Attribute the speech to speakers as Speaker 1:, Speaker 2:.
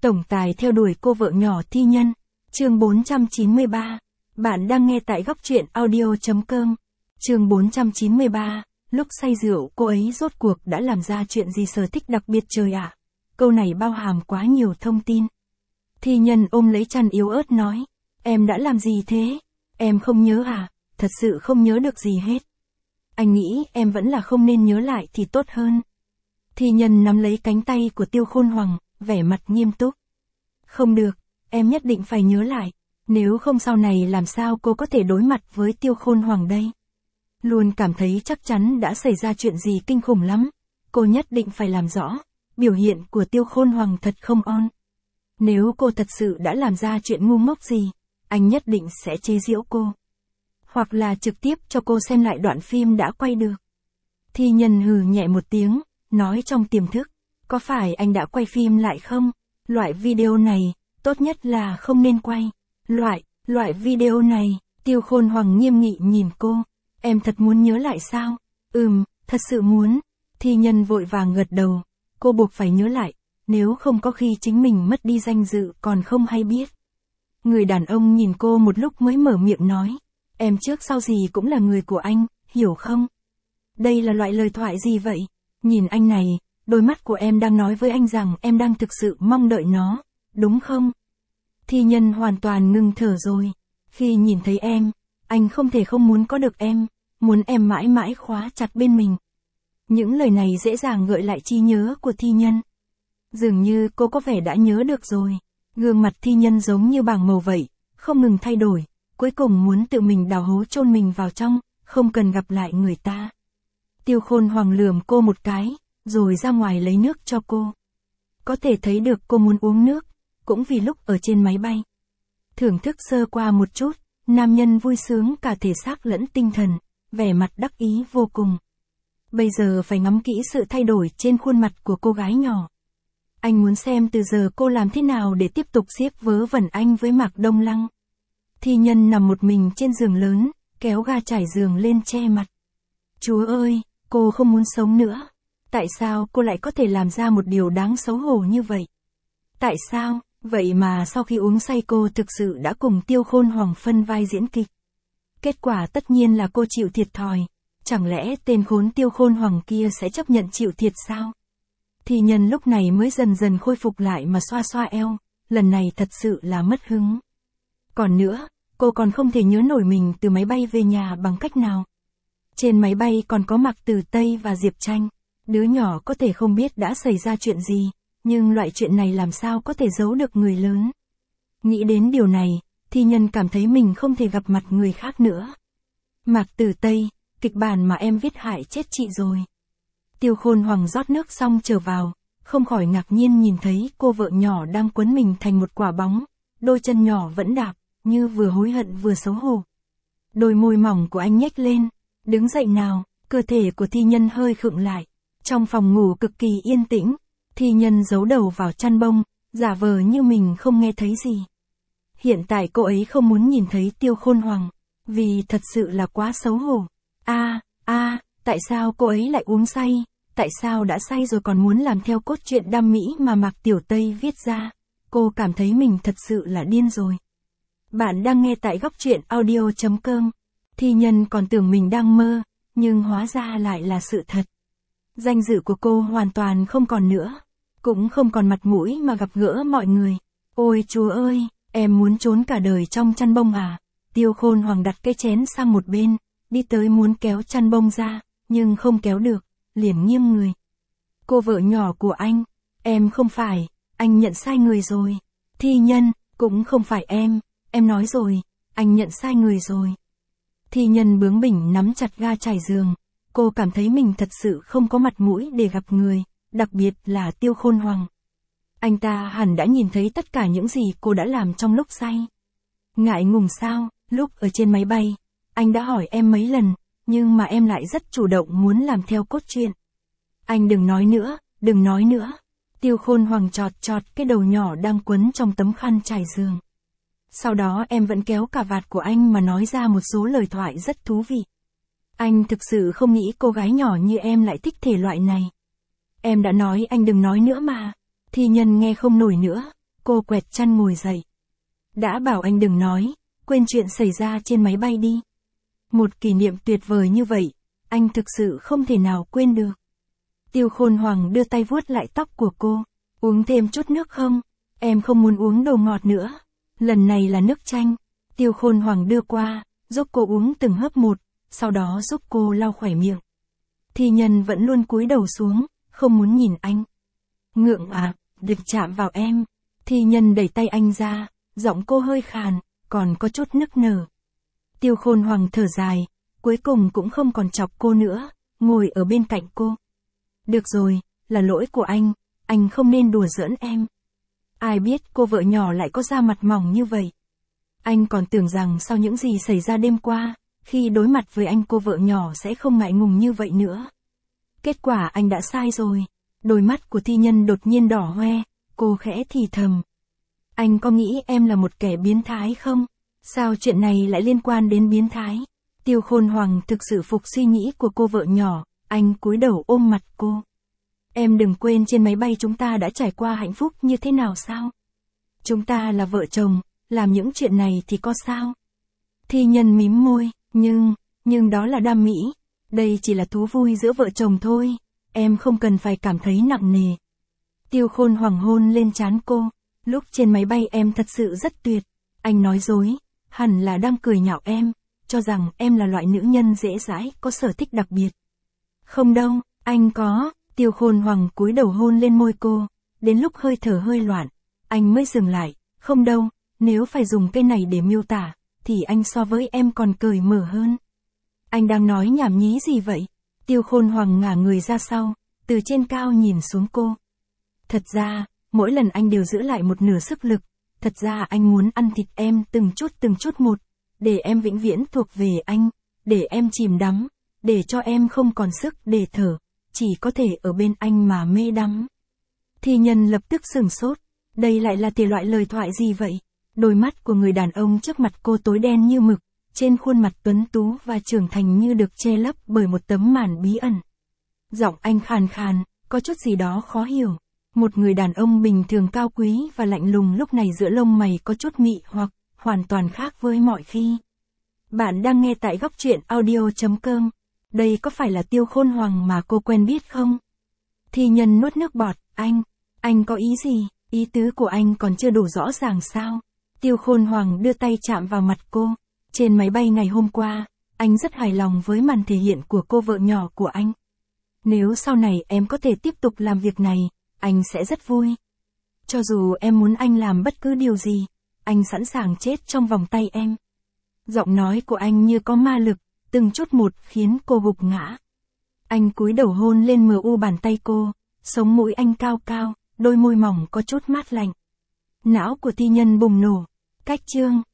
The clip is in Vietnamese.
Speaker 1: Tổng tài theo đuổi cô vợ nhỏ thi nhân. Chương 493. Bạn đang nghe tại góc truyện audio.com. Chương 493. Lúc say rượu cô ấy rốt cuộc đã làm ra chuyện gì sở thích đặc biệt trời ạ? Câu này bao hàm quá nhiều thông tin. Thi nhân ôm lấy chăn yếu ớt nói. Em đã làm gì thế? Em không nhớ à? Thật sự không nhớ được gì hết. Anh nghĩ em vẫn là không nên nhớ lại thì tốt hơn. Thi nhân nắm lấy cánh tay của Tiêu Khôn Hoàng, vẻ mặt nghiêm túc. Không được, em nhất định phải nhớ lại. Nếu không sau này làm sao cô có thể đối mặt với Tiêu Khôn Hoàng đây? Luôn cảm thấy chắc chắn đã xảy ra chuyện gì kinh khủng lắm. Cô nhất định phải làm rõ. Biểu hiện của Tiêu Khôn Hoàng thật không on. Nếu cô thật sự đã làm ra chuyện ngu ngốc gì, anh nhất định sẽ chế giễu cô. Hoặc là trực tiếp cho cô xem lại đoạn phim đã quay được. Thi nhân hừ nhẹ một tiếng, nói trong tiềm thức. Có phải anh đã quay phim lại không? Loại video này, tốt nhất là không nên quay. Loại video này, Tiêu Khôn Hoàng nghiêm nghị nhìn cô. Em thật muốn nhớ lại sao? Thật sự muốn. Thi nhân vội vàng gật đầu. Cô buộc phải nhớ lại, nếu không có khi chính mình mất đi danh dự còn không hay biết. Người đàn ông nhìn cô một lúc mới mở miệng nói. Em trước sau gì cũng là người của anh, hiểu không? Đây là loại lời thoại gì vậy? Nhìn anh này, đôi mắt của em đang nói với anh rằng em đang thực sự mong đợi nó, đúng không? Thi nhân hoàn toàn ngừng thở rồi. Khi nhìn thấy em, anh không thể không muốn có được em, muốn em mãi mãi khóa chặt bên mình. Những lời này dễ dàng gợi lại trí nhớ của thi nhân. Dường như cô có vẻ đã nhớ được rồi. Gương mặt thi nhân giống như bảng màu vậy, không ngừng thay đổi, cuối cùng muốn tự mình đào hố chôn mình vào trong, không cần gặp lại người ta. Tiêu Khôn Hoàng lườm cô một cái, rồi ra ngoài lấy nước cho cô. Có thể thấy được cô muốn uống nước, cũng vì lúc ở trên máy bay. Thưởng thức sơ qua một chút, nam nhân vui sướng cả thể xác lẫn tinh thần, vẻ mặt đắc ý vô cùng. Bây giờ phải ngắm kỹ sự thay đổi trên khuôn mặt của cô gái nhỏ. Anh muốn xem từ giờ cô làm thế nào để tiếp tục xiết vớ vẩn anh với Mạc Đông Lăng. Thi nhân nằm một mình trên giường lớn, kéo ga trải giường lên che mặt. Chúa ơi, cô không muốn sống nữa. Tại sao cô lại có thể làm ra một điều đáng xấu hổ như vậy? Tại sao? Vậy mà sau khi uống say cô thực sự đã cùng Tiêu Khôn Hoàng phân vai diễn kịch. Kết quả tất nhiên là cô chịu thiệt thòi. Chẳng lẽ tên khốn Tiêu Khôn Hoàng kia sẽ chấp nhận chịu thiệt sao? Thi nhân lúc này mới dần dần khôi phục lại mà xoa xoa eo. Lần này thật sự là mất hứng. Còn nữa, cô còn không thể nhớ nổi mình từ máy bay về nhà bằng cách nào. Trên máy bay còn có Mạc Tử Tây và Diệp Tranh. Đứa nhỏ có thể không biết đã xảy ra chuyện gì, nhưng loại chuyện này làm sao có thể giấu được người lớn. Nghĩ đến điều này, thi nhân cảm thấy mình không thể gặp mặt người khác nữa. Mạc Tử Tây, kịch bản mà em viết hại chết chị rồi. Tiêu Khôn Hoàng rót nước xong trở vào, không khỏi ngạc nhiên nhìn thấy cô vợ nhỏ đang quấn mình thành một quả bóng, đôi chân nhỏ vẫn đạp, như vừa hối hận vừa xấu hổ. Đôi môi mỏng của anh nhếch lên, đứng dậy nào, cơ thể của thi nhân hơi khựng lại. Trong phòng ngủ cực kỳ yên tĩnh, thi nhân giấu đầu vào chăn bông, giả vờ như mình không nghe thấy gì. Hiện tại cô ấy không muốn nhìn thấy Tiêu Khôn Hoàng, vì thật sự là quá xấu hổ. Tại sao cô ấy lại uống say? Tại sao đã say rồi còn muốn làm theo cốt truyện đam mỹ mà Mạc Tiểu Tây viết ra? Cô cảm thấy mình thật sự là điên rồi. Bạn đang nghe tại góc truyện audio.com. Thi nhân còn tưởng mình đang mơ, nhưng hóa ra lại là sự thật. Danh dự của cô hoàn toàn không còn nữa, cũng không còn mặt mũi mà gặp gỡ mọi người. Ôi Chúa ơi, em muốn trốn cả đời trong chăn bông à? Tiêu Khôn Hoàng đặt cái chén sang một bên, đi tới muốn kéo chăn bông ra, nhưng không kéo được, liền nghiêng người. Cô vợ nhỏ của anh, em không phải, anh nhận sai người rồi. Thi nhân, cũng không phải em nói rồi, anh nhận sai người rồi. Thi nhân bướng bỉnh nắm chặt ga trải giường. Cô cảm thấy mình thật sự không có mặt mũi để gặp người, đặc biệt là Tiêu Khôn Hoàng. Anh ta hẳn đã nhìn thấy tất cả những gì cô đã làm trong lúc say. Ngại ngùng sao, lúc ở trên máy bay, anh đã hỏi em mấy lần, nhưng mà em lại rất chủ động muốn làm theo cốt truyện. Anh đừng nói nữa. Tiêu Khôn Hoàng chọt cái đầu nhỏ đang quấn trong tấm khăn trải giường. Sau đó em vẫn kéo cà vạt của anh mà nói ra một số lời thoại rất thú vị. Anh thực sự không nghĩ cô gái nhỏ như em lại thích thể loại này. Em đã nói anh đừng nói nữa mà. Thi nhân nghe không nổi nữa, cô quẹt chăn ngồi dậy. Đã bảo anh đừng nói, quên chuyện xảy ra trên máy bay đi. Một kỷ niệm tuyệt vời như vậy, anh thực sự không thể nào quên được. Tiêu Khôn Hoàng đưa tay vuốt lại tóc của cô. Uống thêm chút nước không? Em không muốn uống đồ ngọt nữa. Lần này là nước chanh. Tiêu Khôn Hoàng đưa qua, giúp cô uống từng hớp một, sau đó giúp cô lau khỏe miệng. Thi Nhân vẫn luôn cúi đầu xuống, không muốn nhìn anh. Ngượng à, đừng chạm vào em. Thi Nhân đẩy tay anh ra, giọng cô hơi khàn, còn có chút nức nở. Tiêu Khôn Hoàng thở dài, cuối cùng cũng không còn chọc cô nữa, ngồi ở bên cạnh cô. Được rồi, là lỗi của anh không nên đùa giỡn em. Ai biết cô vợ nhỏ lại có da mặt mỏng như vậy. Anh còn tưởng rằng sau những gì xảy ra đêm qua, khi đối mặt với anh cô vợ nhỏ sẽ không ngại ngùng như vậy nữa. Kết quả anh đã sai rồi. Đôi mắt của Thi Nhân đột nhiên đỏ hoe, cô khẽ thì thầm. Anh có nghĩ em là một kẻ biến thái không? Sao chuyện này lại liên quan đến biến thái? Tiêu Khôn Hoàng thực sự phục suy nghĩ của cô vợ nhỏ, anh cúi đầu ôm mặt cô. Em đừng quên trên máy bay chúng ta đã trải qua hạnh phúc như thế nào sao? Chúng ta là vợ chồng, làm những chuyện này thì có sao? Thi Nhân mím môi, nhưng đó là đam mỹ. Đây chỉ là thú vui giữa vợ chồng thôi, em không cần phải cảm thấy nặng nề. Tiêu Khôn Hoàng hôn lên trán cô, lúc trên máy bay em thật sự rất tuyệt. Anh nói dối, hẳn là đang cười nhạo em, cho rằng em là loại nữ nhân dễ dãi, có sở thích đặc biệt. Không đâu, anh có. Tiêu Khôn Hoàng cúi đầu hôn lên môi cô, đến lúc hơi thở hơi loạn, anh mới dừng lại. Không đâu, nếu phải dùng cái này để miêu tả, thì anh so với em còn cởi mở hơn. Anh đang nói nhảm nhí gì vậy? Tiêu Khôn Hoàng ngả người ra sau, từ trên cao nhìn xuống cô. Thật ra, mỗi lần anh đều giữ lại một nửa sức lực. Thật ra anh muốn ăn thịt em từng chút một, để em vĩnh viễn thuộc về anh, để em chìm đắm, để cho em không còn sức để thở, chỉ có thể ở bên anh mà mê đắm. Thi Nhân lập tức sửng sốt, đây lại là thể loại lời thoại gì vậy? Đôi mắt của người đàn ông trước mặt cô tối đen như mực, trên khuôn mặt tuấn tú và trưởng thành như được che lấp bởi một tấm màn bí ẩn. Giọng anh khàn khàn, có chút gì đó khó hiểu. Một người đàn ông bình thường cao quý và lạnh lùng lúc này giữa lông mày có chút mị hoặc hoàn toàn khác với mọi khi. Bạn đang nghe tại góc truyện audio.com. Đây có phải là Tiêu Khôn Hoàng mà cô quen biết không? Thi Nhân nuốt nước bọt, anh có ý gì? Ý tứ của anh còn chưa đủ rõ ràng sao? Tiêu Khôn Hoàng đưa tay chạm vào mặt cô. Trên máy bay ngày hôm qua, anh rất hài lòng với màn thể hiện của cô vợ nhỏ của anh. Nếu sau này em có thể tiếp tục làm việc này, anh sẽ rất vui. Cho dù em muốn anh làm bất cứ điều gì, anh sẵn sàng chết trong vòng tay em. Giọng nói của anh như có ma lực, từng chút một khiến cô gục ngã. Anh cúi đầu hôn lên mu bàn tay cô, sống mũi anh cao cao, đôi môi mỏng có chút mát lạnh. Não của Thi Nhân bùng nổ. Cách chương